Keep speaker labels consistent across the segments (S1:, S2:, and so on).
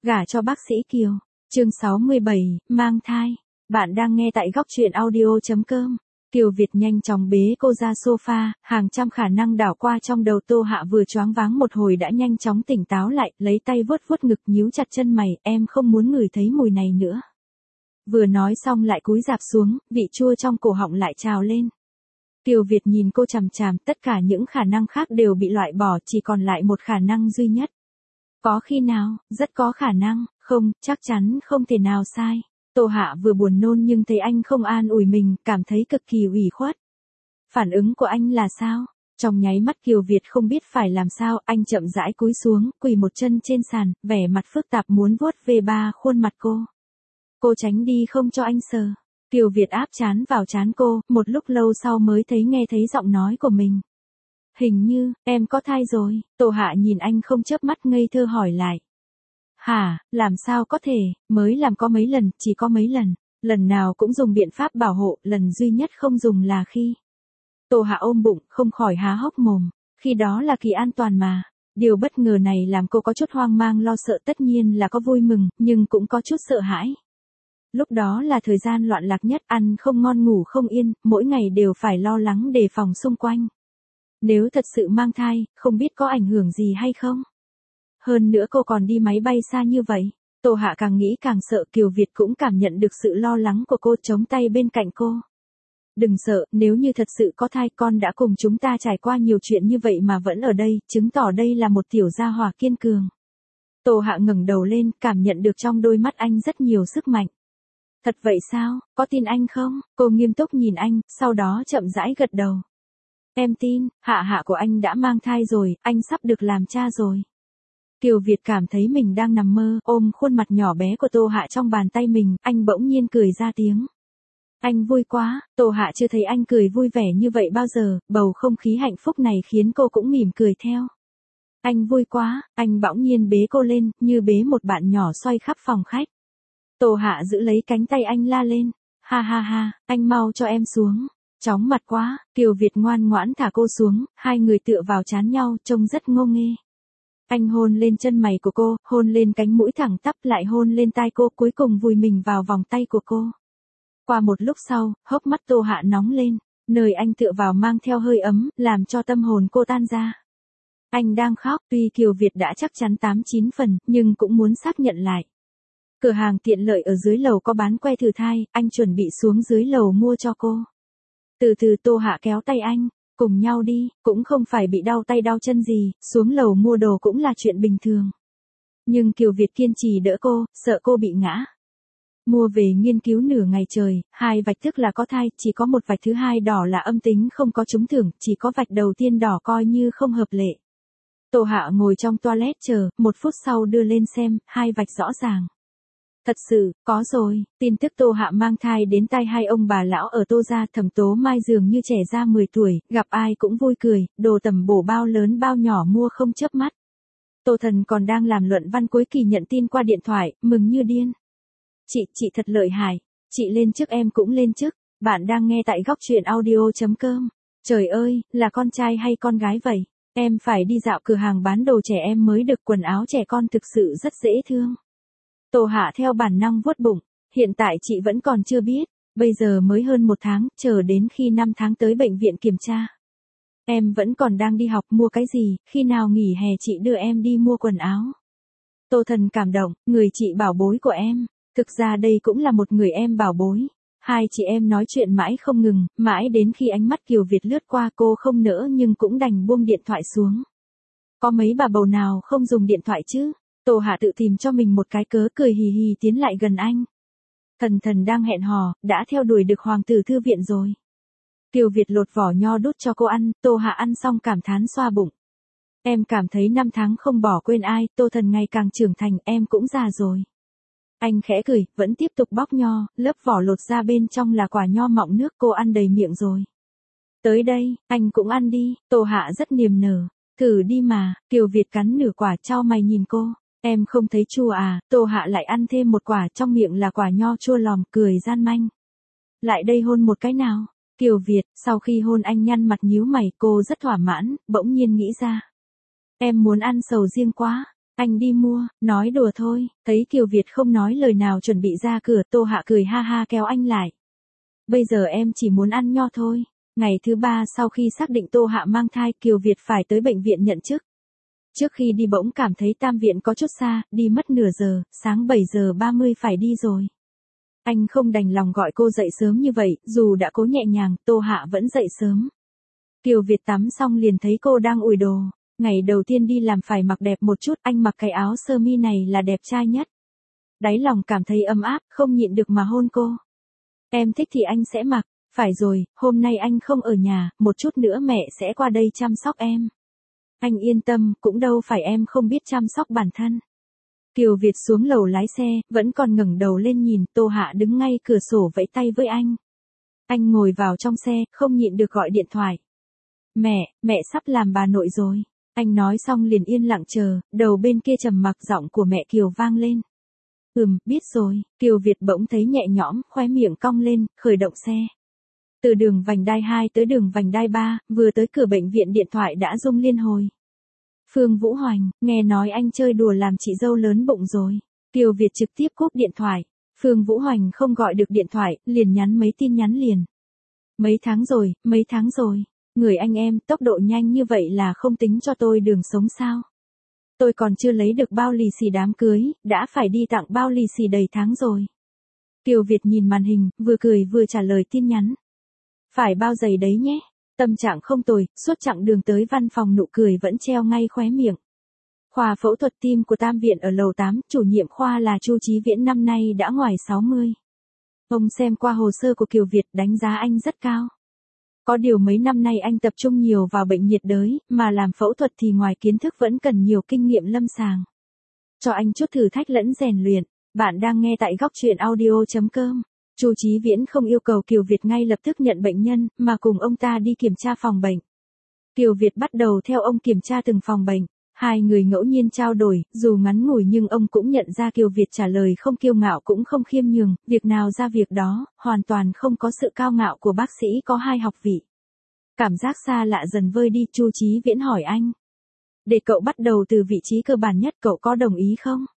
S1: Gả cho bác sĩ Kiều. Chương 67, mang thai. Bạn đang nghe tại góc truyện audio.com. Kiều Việt nhanh chóng bế cô ra sofa, hàng trăm khả năng đảo qua trong đầu Tô Hạ vừa choáng váng một hồi đã nhanh chóng tỉnh táo lại, lấy tay vuốt vuốt ngực nhíu chặt chân mày, em không muốn ngửi thấy mùi này nữa. Vừa nói xong lại cúi rạp xuống, vị chua trong cổ họng lại trào lên. Kiều Việt nhìn cô chằm chằm, tất cả những khả năng khác đều bị loại bỏ, chỉ còn lại một khả năng duy nhất. Có khi nào, rất có khả năng, không, chắc chắn không thể nào sai. Tô Hạ vừa buồn nôn nhưng thấy anh không an ủi mình, cảm thấy cực kỳ ủy khuất. Phản ứng của anh là sao? Trong nháy mắt Kiều Việt không biết phải làm sao, anh chậm rãi cúi xuống, quỳ một chân trên sàn, vẻ mặt phức tạp muốn vuốt về ba khuôn mặt cô. Cô tránh đi không cho anh sờ. Kiều Việt áp trán vào trán cô, một lúc lâu sau mới nghe thấy giọng nói của mình. Hình như, em có thai rồi. Tô Hạ nhìn anh không chớp mắt ngây thơ hỏi lại. Hả, làm sao có thể, mới làm có mấy lần, chỉ có mấy lần. Lần nào cũng dùng biện pháp bảo hộ, lần duy nhất không dùng là khi. Tô Hạ ôm bụng, không khỏi há hốc mồm. Khi đó là kỳ an toàn mà. Điều bất ngờ này làm cô có chút hoang mang lo sợ, tất nhiên là có vui mừng, nhưng cũng có chút sợ hãi. Lúc đó là thời gian loạn lạc nhất, ăn không ngon ngủ không yên, mỗi ngày đều phải lo lắng đề phòng xung quanh. Nếu thật sự mang thai, không biết có ảnh hưởng gì hay không? Hơn nữa cô còn đi máy bay xa như vậy. Tô Hạ càng nghĩ càng sợ, Kiều Việt cũng cảm nhận được sự lo lắng của cô, chống tay bên cạnh cô. Đừng sợ, nếu như thật sự có thai, con đã cùng chúng ta trải qua nhiều chuyện như vậy mà vẫn ở đây, chứng tỏ đây là một tiểu gia hỏa kiên cường. Tô Hạ ngẩng đầu lên, cảm nhận được trong đôi mắt anh rất nhiều sức mạnh. Thật vậy sao, có tin anh không? Cô nghiêm túc nhìn anh, sau đó chậm rãi gật đầu. Em tin, Hạ của anh đã mang thai rồi, anh sắp được làm cha rồi. Kiều Việt cảm thấy mình đang nằm mơ, ôm khuôn mặt nhỏ bé của Tô Hạ trong bàn tay mình, anh bỗng nhiên cười ra tiếng. Anh vui quá, Tô Hạ chưa thấy anh cười vui vẻ như vậy bao giờ, bầu không khí hạnh phúc này khiến cô cũng mỉm cười theo. Anh vui quá, anh bỗng nhiên bế cô lên, như bế một bạn nhỏ xoay khắp phòng khách. Tô Hạ giữ lấy cánh tay anh la lên. Ha ha ha, anh mau cho em xuống. Chóng mặt quá, Kiều Việt ngoan ngoãn thả cô xuống, hai người tựa vào trán nhau, trông rất ngô nghê. Anh hôn lên chân mày của cô, hôn lên cánh mũi thẳng tắp, lại hôn lên tai cô, cuối cùng vùi mình vào vòng tay của cô. Qua một lúc sau, hốc mắt Tô Hạ nóng lên, nơi anh tựa vào mang theo hơi ấm, làm cho tâm hồn cô tan ra. Anh đang khóc, tuy Kiều Việt đã chắc chắn 8-9 phần, nhưng cũng muốn xác nhận lại. Cửa hàng tiện lợi ở dưới lầu có bán que thử thai, anh chuẩn bị xuống dưới lầu mua cho cô. Từ từ Tô Hạ kéo tay anh, cùng nhau đi, cũng không phải bị đau tay đau chân gì, xuống lầu mua đồ cũng là chuyện bình thường. Nhưng Kiều Việt kiên trì đỡ cô, sợ cô bị ngã. Mua về nghiên cứu nửa ngày trời, 2 vạch tức là có thai, chỉ có một vạch thứ hai đỏ là âm tính không có trúng thưởng, chỉ có vạch đầu tiên đỏ coi như không hợp lệ. Tô Hạ ngồi trong toilet chờ, 1 phút sau đưa lên xem, 2 vạch rõ ràng. Thật sự, có rồi, tin tức Tô Hạ mang thai đến tai hai ông bà lão ở Tô gia. Thẩm Tố Mai dường như trẻ ra 10 tuổi, gặp ai cũng vui cười, đồ tầm bổ bao lớn bao nhỏ mua không chớp mắt. Tô Thần còn đang làm luận văn cuối kỳ nhận tin qua điện thoại, mừng như điên. Chị thật lợi hại, chị lên chức em cũng lên chức. Bạn đang nghe tại góc truyện audio.com. Trời ơi, là con trai hay con gái vậy? Em phải đi dạo cửa hàng bán đồ trẻ em mới được, quần áo trẻ con thực sự rất dễ thương. Tô Hạ theo bản năng vuốt bụng, hiện tại chị vẫn còn chưa biết, bây giờ mới hơn 1 tháng, chờ đến khi 5 tháng tới bệnh viện kiểm tra. Em vẫn còn đang đi học, mua cái gì, khi nào nghỉ hè chị đưa em đi mua quần áo. Tô Thần cảm động, người chị bảo bối của em, thực ra đây cũng là một người em bảo bối. Hai chị em nói chuyện mãi không ngừng, mãi đến khi ánh mắt Kiều Việt lướt qua cô không nỡ nhưng cũng đành buông điện thoại xuống. Có mấy bà bầu nào không dùng điện thoại chứ? Tô Hạ tự tìm cho mình một cái cớ, cười hì hì tiến lại gần anh. Thần đang hẹn hò, đã theo đuổi được hoàng tử thư viện rồi. Kiều Việt lột vỏ nho đút cho cô ăn, Tô Hạ ăn xong cảm thán xoa bụng. Em cảm thấy 5 tháng không bỏ quên ai, Tô Thần ngày càng trưởng thành, em cũng già rồi. Anh khẽ cười, vẫn tiếp tục bóc nho, lớp vỏ lột ra bên trong là quả nho mọng nước, cô ăn đầy miệng rồi. Tới đây, anh cũng ăn đi, Tô Hạ rất niềm nở. Thử đi mà, Kiều Việt cắn nửa quả, chau mày nhìn cô. Em không thấy chua à? Tô Hạ lại ăn thêm một quả, trong miệng là quả nho chua lòm, cười gian manh. Lại đây hôn một cái nào. Kiều Việt, sau khi hôn anh nhăn mặt nhíu mày, cô rất thỏa mãn, bỗng nhiên nghĩ ra. Em muốn ăn sầu riêng quá. Anh đi mua, nói đùa thôi, thấy Kiều Việt không nói lời nào chuẩn bị ra cửa, Tô Hạ cười ha ha kéo anh lại. Bây giờ em chỉ muốn ăn nho thôi. Ngày thứ 3 sau khi xác định Tô Hạ mang thai, Kiều Việt phải tới bệnh viện nhận chức. Trước khi đi bỗng cảm thấy Tam Viện có chút xa, đi mất nửa giờ, sáng 7 giờ 30 phải đi rồi. Anh không đành lòng gọi cô dậy sớm như vậy, dù đã cố nhẹ nhàng, Tô Hạ vẫn dậy sớm. Kiều Việt tắm xong liền thấy cô đang ủi đồ. Ngày đầu tiên đi làm phải mặc đẹp một chút, anh mặc cái áo sơ mi này là đẹp trai nhất. Đáy lòng cảm thấy ấm áp, không nhịn được mà hôn cô. Em thích thì anh sẽ mặc. Phải rồi, hôm nay anh không ở nhà, một chút nữa mẹ sẽ qua đây chăm sóc em. Anh yên tâm, cũng đâu phải em không biết chăm sóc bản thân. Kiều Việt xuống lầu lái xe, vẫn còn ngẩng đầu lên nhìn, Tô Hạ đứng ngay cửa sổ vẫy tay với anh. Anh ngồi vào trong xe, không nhịn được gọi điện thoại. Mẹ sắp làm bà nội rồi. Anh nói xong liền yên lặng chờ, đầu bên kia trầm mặc, giọng của mẹ Kiều vang lên. Biết rồi. Kiều Việt bỗng thấy nhẹ nhõm, khóe miệng cong lên, khởi động xe. Từ đường vành đai 2 tới đường vành đai 3, vừa tới cửa bệnh viện điện thoại đã rung liên hồi. Phương Vũ Hoành, nghe nói anh chơi đùa làm chị dâu lớn bụng rồi. Kiều Việt trực tiếp cúp điện thoại. Phương Vũ Hoành không gọi được điện thoại, liền nhắn mấy tin nhắn liền. Mấy tháng rồi. Người anh em, tốc độ nhanh như vậy là không tính cho tôi đường sống sao? Tôi còn chưa lấy được bao lì xì đám cưới, đã phải đi tặng bao lì xì đầy tháng rồi. Kiều Việt nhìn màn hình, vừa cười vừa trả lời tin nhắn. Phải bao giày đấy nhé. Tâm trạng không tồi, suốt chặng đường tới văn phòng nụ cười vẫn treo ngay khóe miệng. Khoa phẫu thuật tim của Tam Viện ở lầu 8, chủ nhiệm khoa là Chu Chí Viễn năm nay đã ngoài 60. Ông xem qua hồ sơ của Kiều Việt đánh giá anh rất cao. Có điều mấy năm nay anh tập trung nhiều vào bệnh nhiệt đới, mà làm phẫu thuật thì ngoài kiến thức vẫn cần nhiều kinh nghiệm lâm sàng. Cho anh chút thử thách lẫn rèn luyện. Bạn đang nghe tại góc truyện audio.com. Chu Chí Viễn không yêu cầu Kiều Việt ngay lập tức nhận bệnh nhân, mà cùng ông ta đi kiểm tra phòng bệnh. Kiều Việt bắt đầu theo ông kiểm tra từng phòng bệnh. Hai người ngẫu nhiên trao đổi, dù ngắn ngủi nhưng ông cũng nhận ra Kiều Việt trả lời không kiêu ngạo cũng không khiêm nhường, việc nào ra việc đó, hoàn toàn không có sự cao ngạo của bác sĩ có hai học vị. Cảm giác xa lạ dần vơi đi, Chu Chí Viễn hỏi anh. Để cậu bắt đầu từ vị trí cơ bản nhất, cậu có đồng ý không?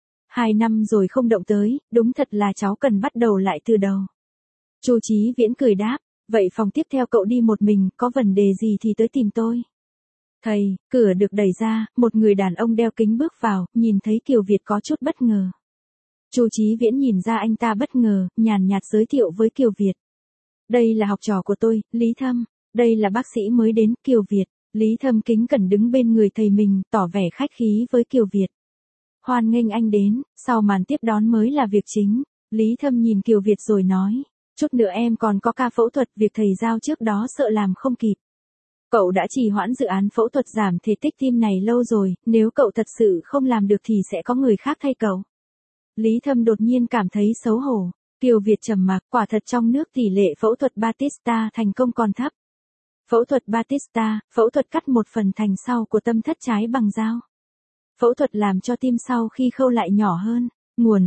S1: 2 năm rồi không động tới, đúng thật là cháu cần bắt đầu lại từ đầu. Chu Chí Viễn cười đáp, vậy phòng tiếp theo cậu đi một mình, có vấn đề gì thì tới tìm tôi. Thầy, cửa được đẩy ra, một người đàn ông đeo kính bước vào, nhìn thấy Kiều Việt có chút bất ngờ. Chu Chí Viễn nhìn ra anh ta bất ngờ, nhàn nhạt giới thiệu với Kiều Việt. Đây là học trò của tôi, Lý Thâm, đây là bác sĩ mới đến, Kiều Việt. Lý Thâm kính cẩn đứng bên người thầy mình, tỏ vẻ khách khí với Kiều Việt. Hoan nghênh anh đến, sau màn tiếp đón mới là việc chính. Lý Thâm nhìn Kiều Việt rồi nói, chút nữa em còn có ca phẫu thuật, việc thầy giao trước đó sợ làm không kịp. Cậu đã trì hoãn dự án phẫu thuật giảm thể tích tim này lâu rồi, nếu cậu thật sự không làm được thì sẽ có người khác thay cậu. Lý Thâm đột nhiên cảm thấy xấu hổ. Kiều Việt trầm mặc, quả thật trong nước tỷ lệ phẫu thuật Batista thành công còn thấp. Phẫu thuật Batista, phẫu thuật cắt một phần thành sau của tâm thất trái bằng dao. Phẫu thuật làm cho tim sau khi khâu lại nhỏ hơn. Nguồn,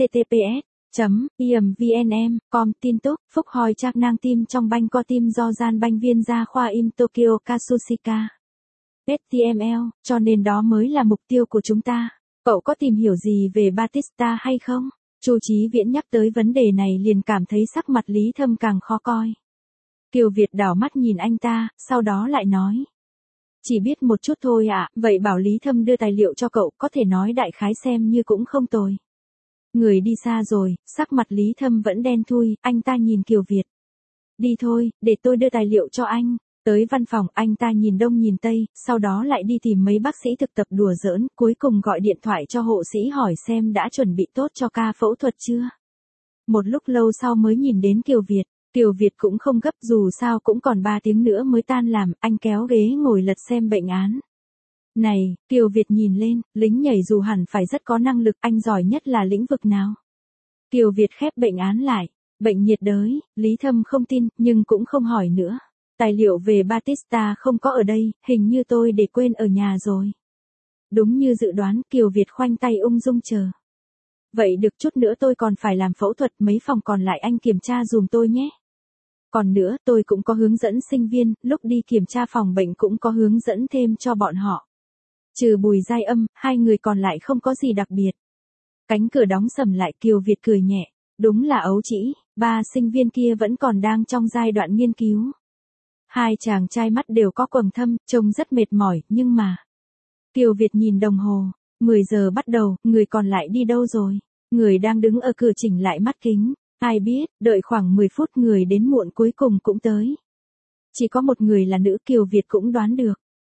S1: https://imvnm.com. Tin tức, phúc hồi trác nang tim trong banh co tim do gian banh viên gia khoa im Tokyo Katsushika. HTML, cho nên đó mới là mục tiêu của chúng ta. Cậu có tìm hiểu gì về Batista hay không? Chu Chí Viễn nhắc tới vấn đề này liền cảm thấy sắc mặt Lý Thâm càng khó coi. Kiều Việt đảo mắt nhìn anh ta, sau đó lại nói. Chỉ biết một chút thôi ạ, vậy bảo Lý Thâm đưa tài liệu cho cậu, có thể nói đại khái xem như cũng không tồi. Người đi xa rồi, sắc mặt Lý Thâm vẫn đen thui, anh ta nhìn Kiều Việt. Đi thôi, để tôi đưa tài liệu cho anh. Tới văn phòng, anh ta nhìn đông nhìn tây, sau đó lại đi tìm mấy bác sĩ thực tập đùa giỡn, cuối cùng gọi điện thoại cho hộ sĩ hỏi xem đã chuẩn bị tốt cho ca phẫu thuật chưa. Một lúc lâu sau mới nhìn đến Kiều Việt. Kiều Việt cũng không gấp, dù sao cũng còn 3 tiếng nữa mới tan làm, anh kéo ghế ngồi lật xem bệnh án. Này, Kiều Việt nhìn lên, lính nhảy dù hẳn phải rất có năng lực, anh giỏi nhất là lĩnh vực nào? Kiều Việt khép bệnh án lại, bệnh nhiệt đới, Lý Thâm không tin, nhưng cũng không hỏi nữa. Tài liệu về Batista không có ở đây, hình như tôi để quên ở nhà rồi. Đúng như dự đoán, Kiều Việt khoanh tay ung dung chờ. Vậy được, chút nữa tôi còn phải làm phẫu thuật, mấy phòng còn lại anh kiểm tra dùm tôi nhé. Còn nữa, tôi cũng có hướng dẫn sinh viên, lúc đi kiểm tra phòng bệnh cũng có hướng dẫn thêm cho bọn họ. Trừ Bùi Giai Âm, hai người còn lại không có gì đặc biệt. Cánh cửa đóng sầm lại, Kiều Việt cười nhẹ. Đúng là ấu trĩ, ba sinh viên kia vẫn còn đang trong giai đoạn nghiên cứu. Hai chàng trai mắt đều có quầng thâm, trông rất mệt mỏi, nhưng mà... Kiều Việt nhìn đồng hồ, 10 giờ bắt đầu, người còn lại đi đâu rồi? Người đang đứng ở cửa chỉnh lại mắt kính. Ai biết, đợi khoảng 10 phút người đến muộn cuối cùng cũng tới. Chỉ có một người là nữ, Kiều Việt cũng đoán được.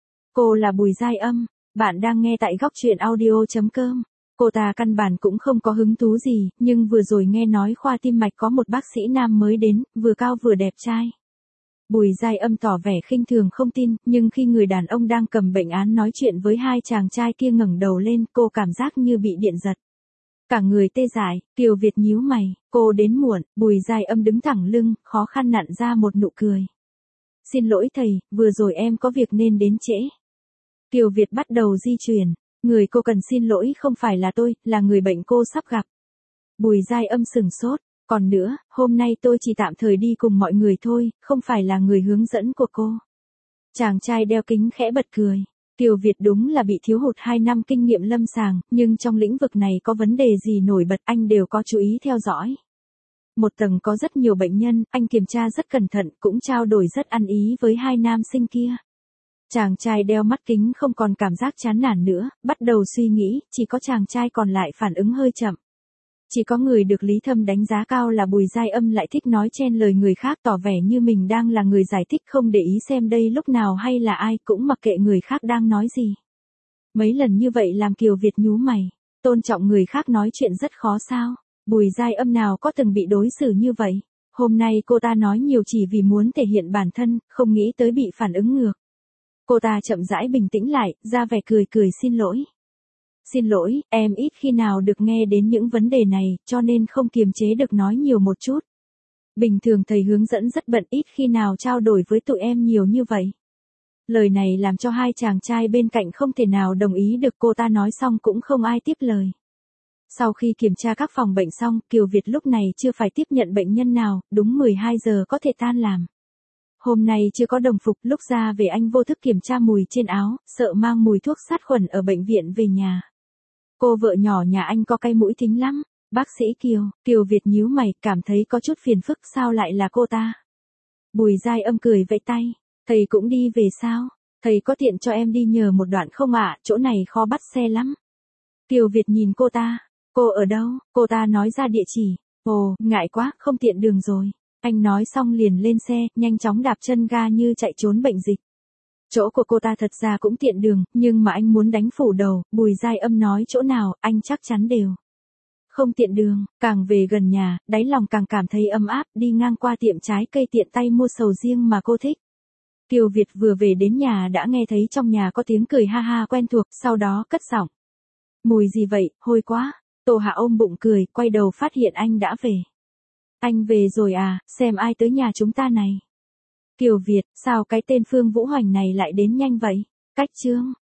S1: Cô là Bùi Giai Âm, bạn đang nghe tại góc truyện audio.com. Cô ta căn bản cũng không có hứng thú gì, nhưng vừa rồi nghe nói khoa tim mạch có một bác sĩ nam mới đến, vừa cao vừa đẹp trai. Bùi Giai Âm tỏ vẻ khinh thường không tin, nhưng khi người đàn ông đang cầm bệnh án nói chuyện với hai chàng trai kia ngẩng đầu lên, cô cảm giác như bị điện giật. Cả người tê dại, Kiều Việt nhíu mày, cô đến muộn, Bùi Giai Âm đứng thẳng lưng, khó khăn nặn ra một nụ cười. Xin lỗi thầy, vừa rồi em có việc nên đến trễ. Kiều Việt bắt đầu di chuyển, người cô cần xin lỗi không phải là tôi, là người bệnh cô sắp gặp. Bùi Giai Âm sửng sốt, còn nữa, hôm nay tôi chỉ tạm thời đi cùng mọi người thôi, không phải là người hướng dẫn của cô. Chàng trai đeo kính khẽ bật cười. Kiều Việt đúng là bị thiếu hụt 2 năm kinh nghiệm lâm sàng, nhưng trong lĩnh vực này có vấn đề gì nổi bật anh đều có chú ý theo dõi. Một tầng có rất nhiều bệnh nhân, anh kiểm tra rất cẩn thận, cũng trao đổi rất ăn ý với hai nam sinh kia. Chàng trai đeo mắt kính không còn cảm giác chán nản nữa, bắt đầu suy nghĩ, chỉ có chàng trai còn lại phản ứng hơi chậm. Chỉ có người được Lý Thâm đánh giá cao là Bùi Giai Âm lại thích nói chen lời người khác, tỏ vẻ như mình đang là người giải thích, không để ý xem đây lúc nào hay là ai, cũng mặc kệ người khác đang nói gì. Mấy lần như vậy làm Kiều Việt nhú mày, tôn trọng người khác nói chuyện rất khó sao? Bùi Giai Âm nào có từng bị đối xử như vậy? Hôm nay cô ta nói nhiều chỉ vì muốn thể hiện bản thân, không nghĩ tới bị phản ứng ngược. Cô ta chậm rãi bình tĩnh lại, ra vẻ cười cười xin lỗi. Xin lỗi, em ít khi nào được nghe đến những vấn đề này, cho nên không kiềm chế được nói nhiều một chút. Bình thường thầy hướng dẫn rất bận, ít khi nào trao đổi với tụi em nhiều như vậy. Lời này làm cho hai chàng trai bên cạnh không thể nào đồng ý được, cô ta nói xong cũng không ai tiếp lời. Sau khi kiểm tra các phòng bệnh xong, Kiều Việt lúc này chưa phải tiếp nhận bệnh nhân nào, đúng 12 giờ có thể tan làm. Hôm nay chưa có đồng phục, lúc ra về anh vô thức kiểm tra mùi trên áo, sợ mang mùi thuốc sát khuẩn ở bệnh viện về nhà. Cô vợ nhỏ nhà anh có cái mũi thính lắm. Bác sĩ Kiều Việt nhíu mày, cảm thấy có chút phiền phức, sao lại là cô ta? Bùi Giai Âm cười vẫy tay, thầy cũng đi về sao? Thầy có tiện cho em đi nhờ một đoạn không ạ, chỗ này khó bắt xe lắm. Kiều Việt nhìn cô ta, cô ở đâu? Cô ta nói ra địa chỉ. Ồ, ngại quá, không tiện đường rồi. Anh nói xong liền lên xe, nhanh chóng đạp chân ga như chạy trốn bệnh dịch. Chỗ của cô ta thật ra cũng tiện đường, nhưng mà anh muốn đánh phủ đầu, Bùi Giai Âm nói chỗ nào, anh chắc chắn đều không tiện đường. Càng về gần nhà, đáy lòng càng cảm thấy ấm áp, đi ngang qua tiệm trái cây tiện tay mua sầu riêng mà cô thích. Kiều Việt vừa về đến nhà đã nghe thấy trong nhà có tiếng cười ha ha quen thuộc, sau đó cất giọng. Mùi gì vậy, hôi quá. Tô Hạ ôm bụng cười, quay đầu phát hiện anh đã về. Anh về rồi à, xem ai tới nhà chúng ta này. Kiều Việt, sao cái tên Phương Vũ Hoành này lại đến nhanh vậy? Cách chương.